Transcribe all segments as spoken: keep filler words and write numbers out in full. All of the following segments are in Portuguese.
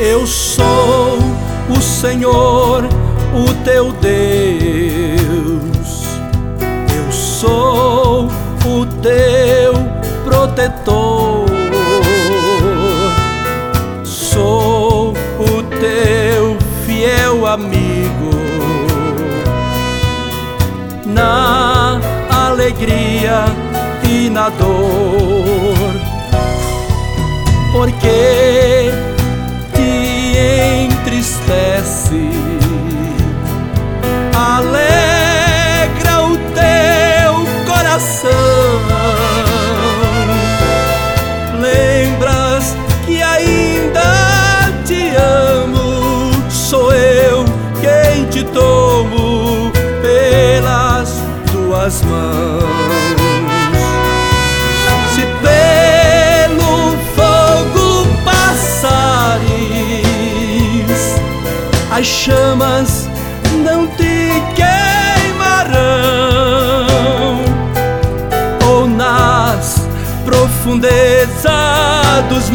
Eu sou o Senhor, o teu Deus. Eu sou o teu protetor. Sou o teu fiel amigo, na alegria e na dor. Porque te entristece, alegra o teu coração. Lembras que ainda te amo, sou eu quem te tomo pelas tuas mãos. Se pelo fogo passares, as chamas não te queimarão, ou nas profundezas dos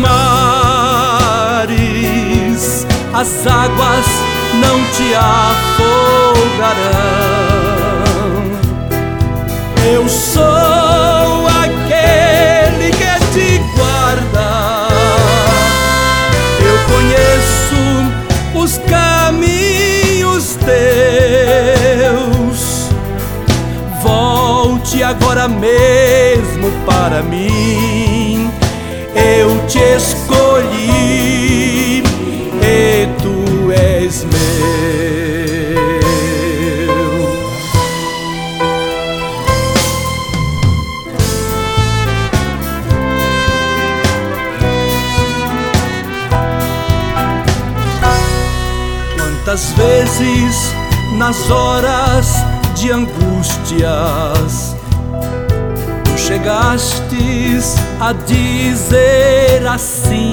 mares as águas não te afogarão. Eu sou aquele que te guarda, eu conheço os caminhos teus. Volte agora mesmo para mim, eu te escolhi e tu és meu. Quantas vezes nas horas de angústias tu chegastes a dizer assim: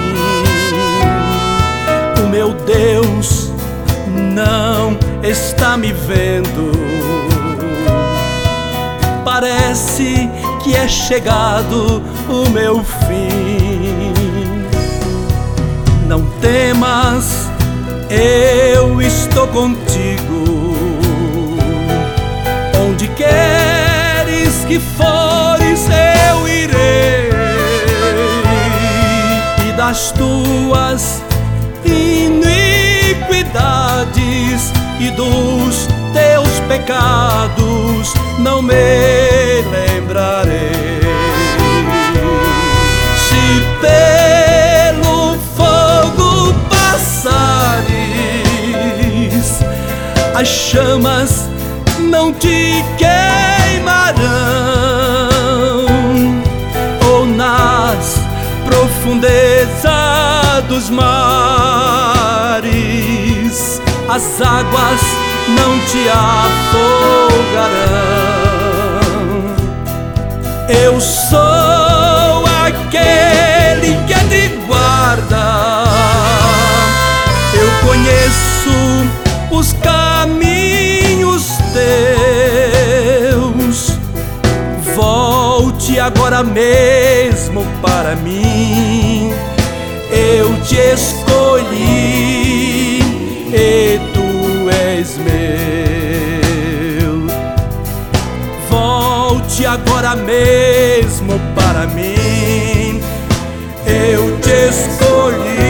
o meu Deus não está me vendo, parece que é chegado o meu fim. Não temas, eu estou contigo, onde queres que fores eu irei, e das tuas iniquidades e dos teus pecados não me lembrarei. Se pelo fogo passares, as chamas não te queimarão, ou nas profundezas dos mares as águas não te afogarão. Eu sou aquele que te guarda, eu conheço os caminhos teus. Volte agora mesmo para mim, eu te escolhi e tu és meu. Volte agora mesmo para mim, eu te escolhi